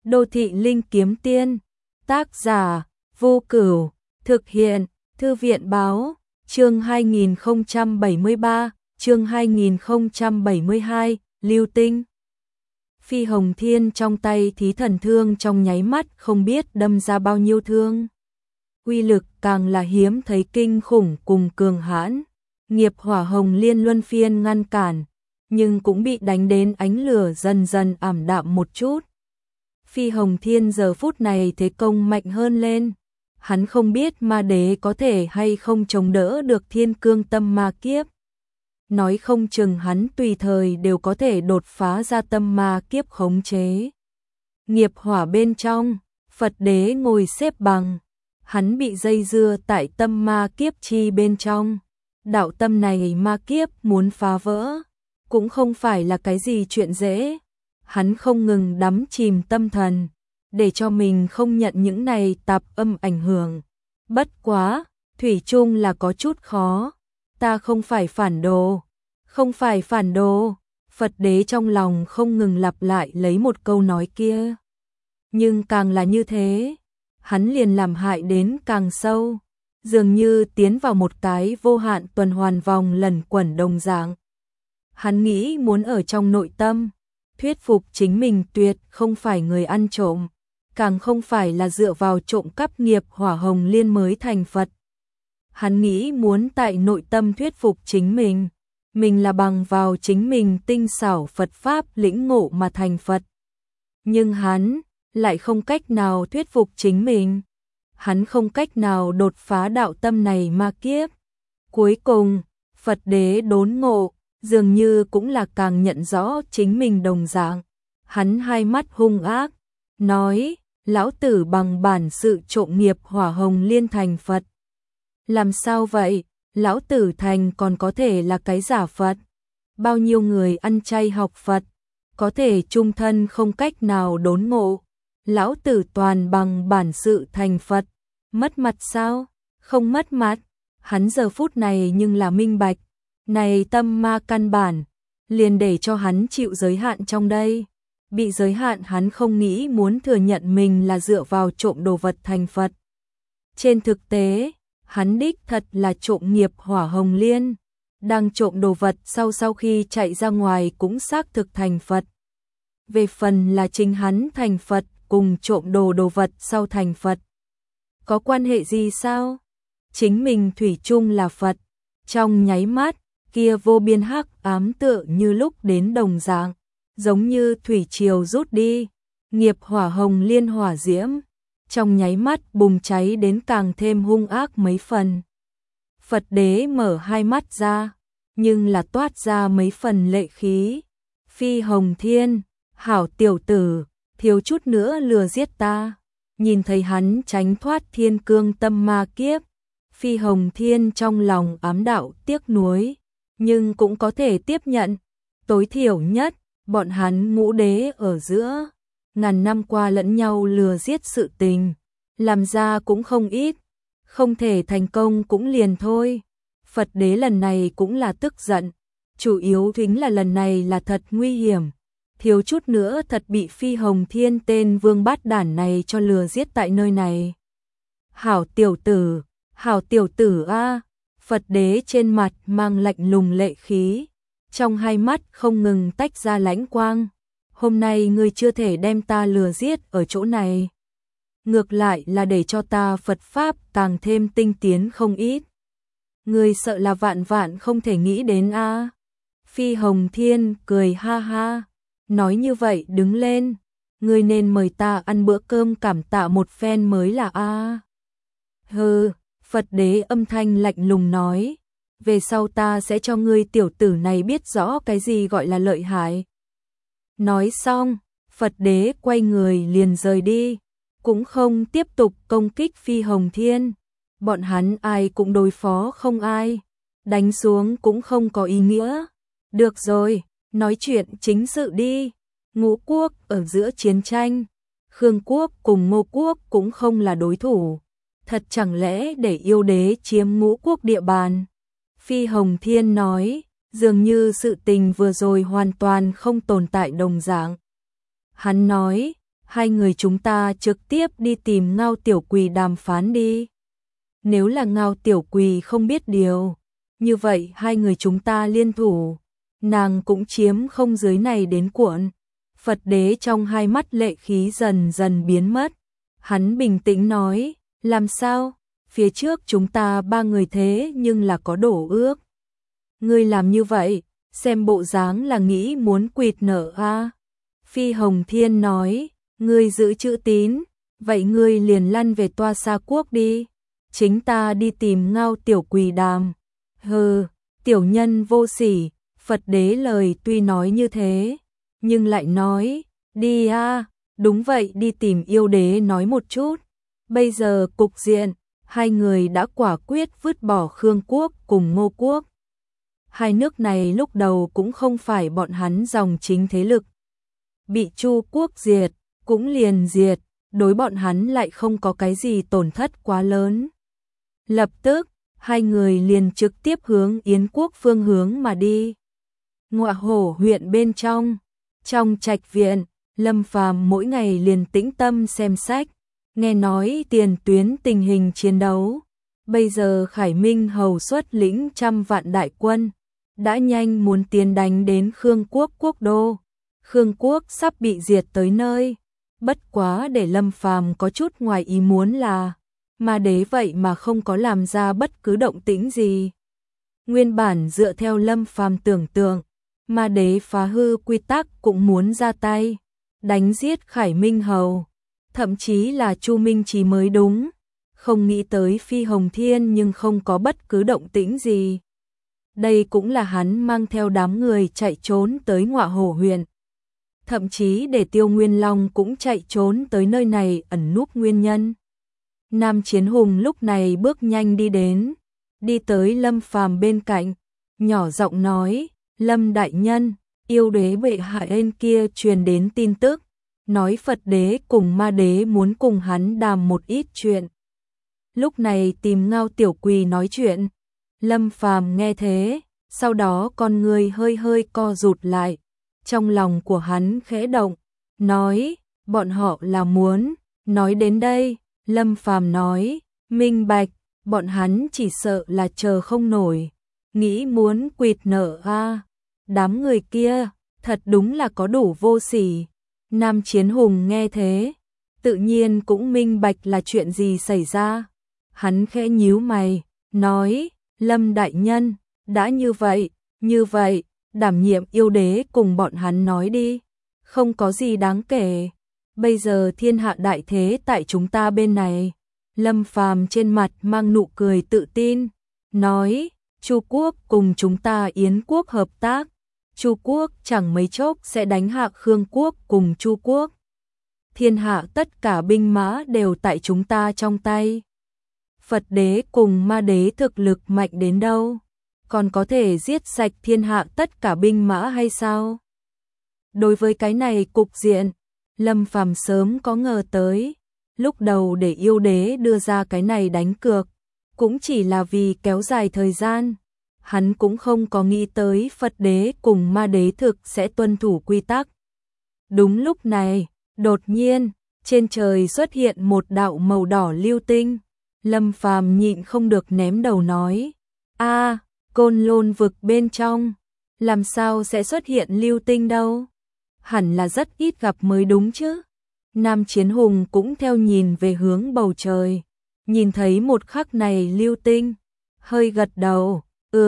Đô thị linh kiếm tiên, tác giả, Vô Cửu, thực hiện, Thư viện báo, chương 2073, chương 2072, Lưu Tinh. Phi Hồng Thiên trong tay thí thần thương trong nháy mắt không biết đâm ra bao nhiêu thương. Uy lực càng là hiếm thấy kinh khủng cùng cường hãn. Nghiệp Hỏa Hồng Liên luân phiên ngăn cản, nhưng cũng bị đánh đến ánh lửa dần dần ảm đạm một chút. Phi Hồng Thiên giờ phút này thế công mạnh hơn lên. Hắn không biết ma đế có thể hay không chống đỡ được thiên cương tâm ma kiếp. Nói không chừng hắn tùy thời đều có thể đột phá ra tâm ma kiếp khống chế. Nghiệp hỏa bên trong, Phật đế ngồi xếp bằng. Hắn bị dây dưa tại tâm ma kiếp chi bên trong. Đạo tâm này ma kiếp muốn phá vỡ, cũng không phải là cái gì chuyện dễ. Hắn không ngừng đắm chìm tâm thần, để cho mình không nhận những này tạp âm ảnh hưởng. Bất quá, thủy chung là có chút khó. Ta không phải phản đồ, không phải phản đồ. Phật đế trong lòng không ngừng lặp lại lấy một câu nói kia. Nhưng càng là như thế, hắn liền làm hại đến càng sâu, dường như tiến vào một cái vô hạn tuần hoàn vòng lẩn quẩn đồng dạng. Hắn nghĩ muốn ở trong nội tâm thuyết phục chính mình tuyệt không phải người ăn trộm, càng không phải là dựa vào trộm cắp nghiệp hỏa hồng liên mới thành Phật. Hắn nghĩ muốn tại nội tâm thuyết phục chính mình là bằng vào chính mình tinh xảo Phật Pháp lĩnh ngộ mà thành Phật. Nhưng hắn lại không cách nào thuyết phục chính mình. Hắn không cách nào đột phá đạo tâm này ma kiếp. Cuối cùng, Phật đế đốn ngộ, dường như cũng là càng nhận rõ chính mình đồng dạng. Hắn hai mắt hung ác, nói, lão tử bằng bản sự trộm nghiệp hỏa hồng liên thành Phật. Làm sao vậy, lão tử thành còn có thể là cái giả Phật. Bao nhiêu người ăn chay học Phật, có thể chung thân không cách nào đốn ngộ. Lão tử toàn bằng bản sự thành Phật, mất mặt sao? Không mất mặt. Hắn giờ phút này nhưng là minh bạch, này tâm ma căn bản, liền để cho hắn chịu giới hạn trong đây. Bị giới hạn hắn không nghĩ muốn thừa nhận mình là dựa vào trộm đồ vật thành Phật. Trên thực tế, hắn đích thật là trộm nghiệp hỏa hồng liên, đang trộm đồ vật sau khi chạy ra ngoài cũng xác thực thành Phật. Về phần là chính hắn thành Phật cùng trộm đồ vật sau thành Phật, có quan hệ gì sao? Chính mình thủy chung là Phật. Trong nháy mắt, kia vô biên hắc ám tựa như lúc đến đồng dạng, giống như thủy triều rút đi, nghiệp hỏa hồng liên hỏa diễm, trong nháy mắt bùng cháy đến càng thêm hung ác mấy phần. Phật đế mở hai mắt ra, nhưng là toát ra mấy phần lệ khí. Phi Hồng Thiên, hảo tiểu tử, thiếu chút nữa lừa giết ta. Nhìn thấy hắn tránh thoát thiên cương tâm ma kiếp, Phi Hồng Thiên trong lòng ám đạo tiếc nuối, nhưng cũng có thể tiếp nhận. Tối thiểu nhất, bọn hắn ngũ đế ở giữa, ngàn năm qua lẫn nhau lừa giết sự tình, làm ra cũng không ít, không thể thành công cũng liền thôi. Phật đế lần này cũng là tức giận, chủ yếu chính là lần này là thật nguy hiểm, thiếu chút nữa thật bị Phi Hồng Thiên tên vương bát đản này cho lừa giết tại nơi này. Hảo tiểu tử a. Phật đế trên mặt mang lạnh lùng lệ khí, trong hai mắt không ngừng tách ra lãnh quang. Hôm nay ngươi chưa thể đem ta lừa giết ở chỗ này, ngược lại là để cho ta Phật Pháp càng thêm tinh tiến không ít. Ngươi sợ là vạn vạn không thể nghĩ đến a. Phi Hồng Thiên cười ha ha, nói như vậy đứng lên, ngươi nên mời ta ăn bữa cơm cảm tạ một phen mới là a. Hừ, Phật đế âm thanh lạnh lùng nói, về sau ta sẽ cho ngươi tiểu tử này biết rõ cái gì gọi là lợi hại. Nói xong, Phật đế quay người liền rời đi, cũng không tiếp tục công kích Phi Hồng Thiên. Bọn hắn ai cũng đối phó không ai, đánh xuống cũng không có ý nghĩa. Được rồi, nói chuyện chính sự đi. Ngũ quốc ở giữa chiến tranh, Khương quốc cùng Ngô quốc cũng không là đối thủ. Thật chẳng lẽ để yêu đế chiếm Ngũ quốc địa bàn? Phi Hồng Thiên nói, dường như sự tình vừa rồi hoàn toàn không tồn tại đồng dạng. Hắn nói, hai người chúng ta trực tiếp đi tìm Ngao Tiểu Quỳ đàm phán đi. Nếu là Ngao Tiểu Quỳ không biết điều, như vậy hai người chúng ta liên thủ, nàng cũng chiếm không dưới này đến cuộn. Phật đế trong hai mắt lệ khí dần dần biến mất. Hắn bình tĩnh nói, làm sao? Phía trước chúng ta ba người thế nhưng là có đổ ước. Ngươi làm như vậy, xem bộ dáng là nghĩ muốn quỵt nợ a. Phi Hồng Thiên nói, ngươi giữ chữ tín, vậy ngươi liền lăn về Toa Sa Quốc đi. Chính ta đi tìm Ngao Tiểu Quỳ đàm. Hừ, tiểu nhân vô sỉ. Phật đế lời tuy nói như thế, nhưng lại nói, đi a, đúng vậy, đi tìm yêu đế nói một chút. Bây giờ cục diện, hai người đã quả quyết vứt bỏ Khương quốc cùng Ngô quốc. Hai nước này lúc đầu cũng không phải bọn hắn dòng chính thế lực. Bị Chu quốc diệt, cũng liền diệt, đối bọn hắn lại không có cái gì tổn thất quá lớn. Lập tức, hai người liền trực tiếp hướng Yến quốc phương hướng mà đi. Ngọa Hổ huyện bên trong trạch viện, Lâm Phàm mỗi ngày liền tĩnh tâm xem sách, nghe nói tiền tuyến tình hình chiến đấu. Bây giờ Khải Minh hầu xuất lĩnh 100 vạn đại quân, đã nhanh muốn tiến đánh đến Khương quốc quốc đô. Khương quốc sắp bị diệt tới nơi. Bất quá để Lâm Phàm có chút ngoài ý muốn là, Ma Đế vậy mà không có làm ra bất cứ động tĩnh gì. Nguyên bản dựa theo Lâm Phàm tưởng tượng, Ma Đế phá hư quy tắc cũng muốn ra tay, đánh giết Khải Minh hầu, thậm chí là Chu Minh Chí mới đúng. Không nghĩ tới Phi Hồng Thiên nhưng không có bất cứ động tĩnh gì. Đây cũng là hắn mang theo đám người chạy trốn tới Ngọa Hổ huyện. Thậm chí để Tiêu Nguyên Long cũng chạy trốn tới nơi này ẩn núp nguyên nhân. Nam Chiến Hùng lúc này bước nhanh đi đến, đi tới Lâm Phàm bên cạnh, nhỏ giọng nói, Lâm đại nhân, yêu đế bệ hạ bên kia truyền đến tin tức, nói Phật đế cùng Ma Đế muốn cùng hắn đàm một ít chuyện. Lúc này tìm Ngao Tiểu Quỳ nói chuyện. Lâm Phàm nghe thế, sau đó con người hơi hơi co rụt lại, trong lòng của hắn khẽ động, nói, bọn họ là muốn. Nói đến đây, Lâm Phàm nói, minh bạch, bọn hắn chỉ sợ là chờ không nổi, nghĩ muốn quỵt nợ a. Đám người kia, thật đúng là có đủ vô sỉ. Nam Chiến Hùng nghe thế, tự nhiên cũng minh bạch là chuyện gì xảy ra. Hắn khẽ nhíu mày, nói, Lâm đại nhân, đã như vậy, đảm nhiệm yêu đế cùng bọn hắn nói đi, không có gì đáng kể. Bây giờ thiên hạ đại thế tại chúng ta bên này. Lâm Phàm trên mặt mang nụ cười tự tin, nói, Chu quốc cùng chúng ta Yến quốc hợp tác, Chu quốc chẳng mấy chốc sẽ đánh hạ Khương quốc cùng Chu quốc. Thiên hạ tất cả binh mã đều tại chúng ta trong tay. Phật đế cùng Ma Đế thực lực mạnh đến đâu, còn có thể giết sạch thiên hạ tất cả binh mã hay sao? Đối với cái này cục diện, Lâm Phàm sớm có ngờ tới. Lúc đầu để yêu đế đưa ra cái này đánh cược, cũng chỉ là vì kéo dài thời gian. Hắn cũng không có nghĩ tới Phật đế cùng Ma Đế thực sẽ tuân thủ quy tắc. Đúng lúc này, đột nhiên, trên trời xuất hiện một đạo màu đỏ lưu tinh. Lâm Phàm nhịn không được ném đầu nói, a, Côn Lôn vực bên trong, làm sao sẽ xuất hiện lưu tinh đâu? Hẳn là rất ít gặp mới đúng chứ. Nam Chiến Hùng cũng theo nhìn về hướng bầu trời, nhìn thấy một khắc này lưu tinh, hơi gật đầu,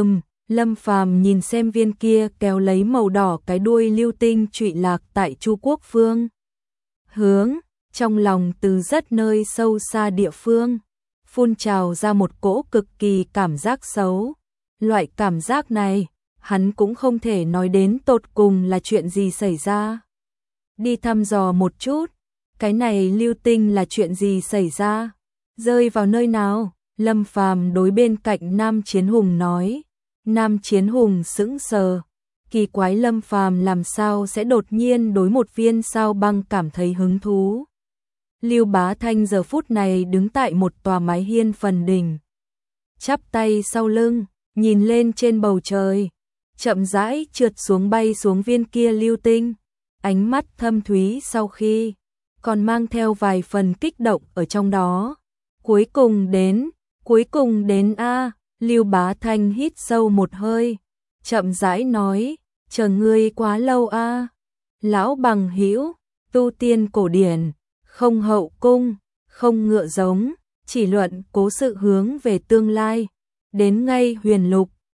Lâm Phàm nhìn xem viên kia kéo lấy màu đỏ cái đuôi lưu tinh trụy lạc tại Chu quốc phương hướng, trong lòng từ rất nơi sâu xa địa phương phun trào ra một cỗ cực kỳ cảm giác xấu. Loại cảm giác này, hắn cũng không thể nói đến tột cùng là chuyện gì xảy ra. Đi thăm dò một chút, cái này lưu tinh là chuyện gì xảy ra, rơi vào nơi nào? Lâm Phàm đối bên cạnh Nam Chiến Hùng nói. Nam Chiến Hùng sững sờ, kỳ quái Lâm Phàm làm sao sẽ đột nhiên đối một viên sao băng cảm thấy hứng thú. Lưu Bá Thanh giờ phút này đứng tại một tòa mái hiên phần đỉnh, chắp tay sau lưng, nhìn lên trên bầu trời, chậm rãi trượt xuống bay xuống viên kia lưu tinh, ánh mắt thâm thúy sau khi còn mang theo vài phần kích động ở trong đó. Cuối cùng đến a. Lưu Bá Thanh hít sâu một hơi, chậm rãi nói, chờ ngươi quá lâu a. Lão bằng hữu, tu tiên cổ điển, không hậu cung, không ngựa giống, chỉ luận cố sự hướng về tương lai, đến ngay huyền lục,